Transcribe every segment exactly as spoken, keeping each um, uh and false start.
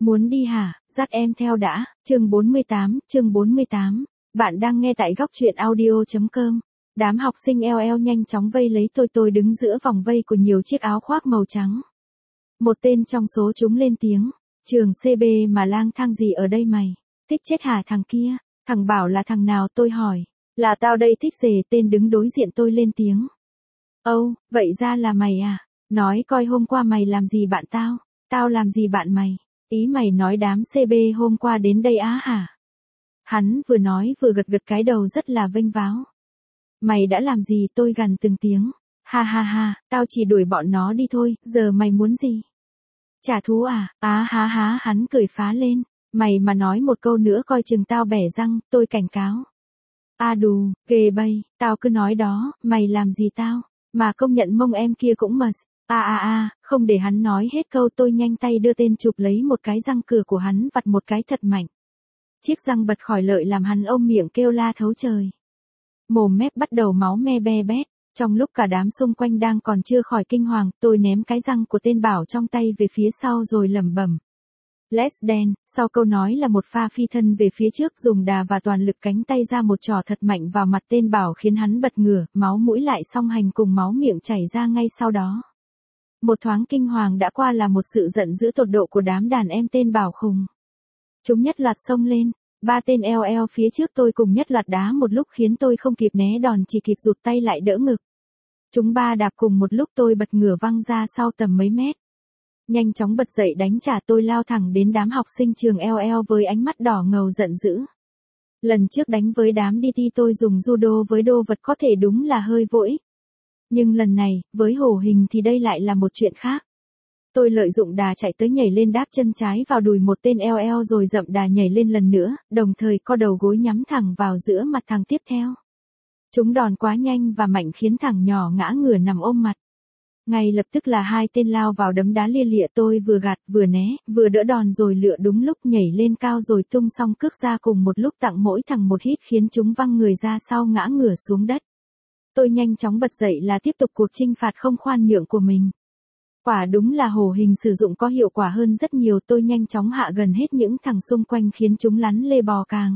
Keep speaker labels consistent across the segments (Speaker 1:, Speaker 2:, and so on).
Speaker 1: Muốn đi hả, dắt em theo đã, chương bốn mươi tám, chương bốn mươi tám. Bạn đang nghe tại góc truyện audio.com. Đám học sinh eo eo nhanh chóng vây lấy tôi tôi đứng giữa vòng vây của nhiều chiếc áo khoác màu trắng. Một tên trong số chúng lên tiếng, trường xê bê mà lang thang gì ở đây mày, thích chết hả thằng kia, thằng bảo là thằng nào tôi hỏi, là tao đây thích rể tên đứng đối diện tôi lên tiếng. Âu, vậy ra là mày à, nói coi hôm qua mày làm gì bạn tao, tao làm gì bạn mày. Ý mày nói đám xê bê hôm qua đến đây á hả? Hắn vừa nói vừa gật gật cái đầu rất là vênh váo. Mày đã làm gì tôi gằn từng tiếng. Ha ha ha, tao chỉ đuổi bọn nó đi thôi, giờ mày muốn gì? Trả thú à? Á há há hắn cười phá lên. Mày mà nói một câu nữa coi chừng tao bẻ răng, tôi cảnh cáo. A đù, ghê bây, tao cứ nói đó, mày làm gì tao? Mà công nhận mông em kia cũng mờ. A a a, không để hắn nói hết câu tôi nhanh tay đưa tên chụp lấy một cái răng cửa của hắn vặt một cái thật mạnh. Chiếc răng bật khỏi lợi làm hắn ôm miệng kêu la thấu trời. Mồm mép bắt đầu máu me be bét, trong lúc cả đám xung quanh đang còn chưa khỏi kinh hoàng, tôi ném cái răng của tên bảo trong tay về phía sau rồi lẩm bẩm. Let's dance, sau câu nói là một pha phi thân về phía trước dùng đà và toàn lực cánh tay ra một trò thật mạnh vào mặt tên bảo khiến hắn bật ngửa, máu mũi lại song hành cùng máu miệng chảy ra ngay sau đó. Một thoáng kinh hoàng đã qua là một sự giận dữ tột độ của đám đàn em tên bảo khùng. Chúng nhất loạt xông lên, ba tên eo eo phía trước tôi cùng nhất loạt đá một lúc khiến tôi không kịp né đòn chỉ kịp rụt tay lại đỡ ngực. Chúng ba đạp cùng một lúc tôi bật ngửa văng ra sau tầm mấy mét. Nhanh chóng bật dậy đánh trả tôi lao thẳng đến đám học sinh trường eo eo với ánh mắt đỏ ngầu giận dữ. Lần trước đánh với đám đê tê tôi dùng judo với đô vật có thể đúng là hơi vô ích. Nhưng lần này, với hổ hình thì đây lại là một chuyện khác. Tôi lợi dụng đà chạy tới nhảy lên đáp chân trái vào đùi một tên eo eo rồi dậm đà nhảy lên lần nữa, đồng thời co đầu gối nhắm thẳng vào giữa mặt thằng tiếp theo. Chúng đòn quá nhanh và mạnh khiến thằng nhỏ ngã ngửa nằm ôm mặt. Ngay lập tức là hai tên lao vào đấm đá lia lịa tôi vừa gạt vừa né, vừa đỡ đòn rồi lựa đúng lúc nhảy lên cao rồi tung xong cước ra cùng một lúc tặng mỗi thằng một hít khiến chúng văng người ra sau ngã ngửa xuống đất. Tôi nhanh chóng bật dậy là tiếp tục cuộc chinh phạt không khoan nhượng của mình. Quả đúng là hổ hình sử dụng có hiệu quả hơn rất nhiều, tôi nhanh chóng hạ gần hết những thằng xung quanh khiến chúng lắn lê bò càng.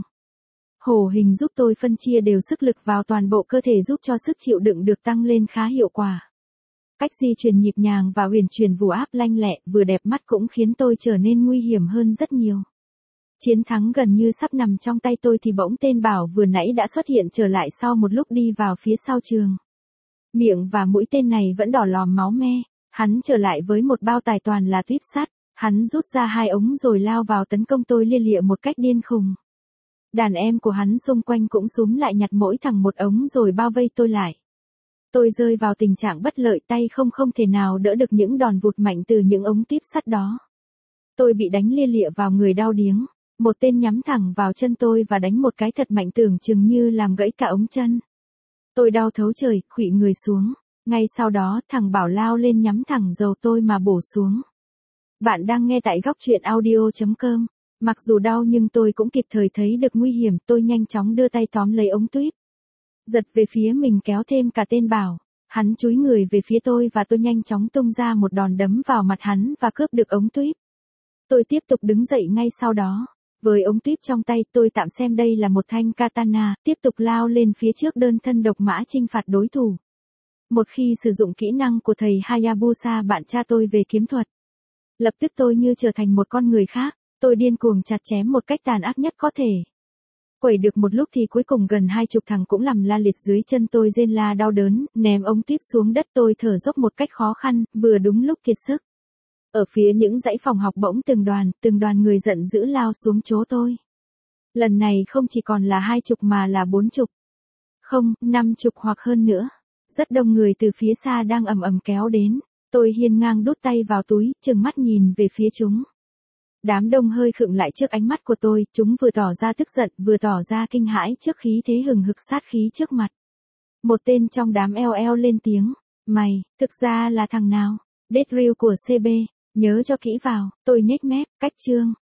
Speaker 1: Hổ hình giúp tôi phân chia đều sức lực vào toàn bộ cơ thể giúp cho sức chịu đựng được tăng lên khá hiệu quả. Cách di chuyển nhịp nhàng và huyền chuyển vù áp lanh lẹ vừa đẹp mắt cũng khiến tôi trở nên nguy hiểm hơn rất nhiều. Chiến thắng gần như sắp nằm trong tay tôi thì bỗng tên bảo vừa nãy đã xuất hiện trở lại sau một lúc đi vào phía sau trường. Miệng và mũi tên này vẫn đỏ lòm máu me, hắn trở lại với một bao tài toàn là tuyếp sắt, hắn rút ra hai ống rồi lao vào tấn công tôi lia lịa một cách điên khùng. Đàn em của hắn xung quanh cũng xúm lại nhặt mỗi thằng một ống rồi bao vây tôi lại. Tôi rơi vào tình trạng bất lợi tay không không thể nào đỡ được những đòn vụt mạnh từ những ống tuyếp sắt đó. Tôi bị đánh lia lịa vào người đau điếng. Một tên nhắm thẳng vào chân tôi và đánh một cái thật mạnh tưởng chừng như làm gãy cả ống chân. Tôi đau thấu trời, khuỵu người xuống. Ngay sau đó thằng bảo lao lên nhắm thẳng dầu tôi mà bổ xuống. Bạn đang nghe tại góc truyện audio.com. Mặc dù đau nhưng tôi cũng kịp thời thấy được nguy hiểm, tôi nhanh chóng đưa tay tóm lấy ống tuyếp. Giật về phía mình kéo thêm cả tên bảo. Hắn chúi người về phía tôi và tôi nhanh chóng tung ra một đòn đấm vào mặt hắn và cướp được ống tuyếp. Tôi tiếp tục đứng dậy ngay sau đó. Với ống tuyếp trong tay tôi tạm xem đây là một thanh katana, tiếp tục lao lên phía trước đơn thân độc mã chinh phạt đối thủ. Một khi sử dụng kỹ năng của thầy Hayabusa bạn cha tôi về kiếm thuật. Lập tức tôi như trở thành một con người khác, tôi điên cuồng chặt chém một cách tàn ác nhất có thể. Quẩy được một lúc thì cuối cùng gần hai chục thằng cũng nằm la liệt dưới chân tôi rên la đau đớn, ném ống tuyếp xuống đất tôi thở dốc một cách khó khăn, vừa đúng lúc kiệt sức. Ở phía những dãy phòng học bỗng từng đoàn, từng đoàn người giận dữ lao xuống chỗ tôi. Lần này không chỉ còn là hai chục mà là bốn chục. Không, năm chục hoặc hơn nữa. Rất đông người từ phía xa đang ầm ầm kéo đến. Tôi hiên ngang đút tay vào túi, trừng mắt nhìn về phía chúng. Đám đông hơi khựng lại trước ánh mắt của tôi, chúng vừa tỏ ra tức giận, vừa tỏ ra kinh hãi trước khí thế hừng hực sát khí trước mặt. Một tên trong đám eo eo lên tiếng, mày, thực ra là thằng nào? Death Reel của xê bê. Nhớ cho kỹ vào, tôi nhếch mép, cách chương.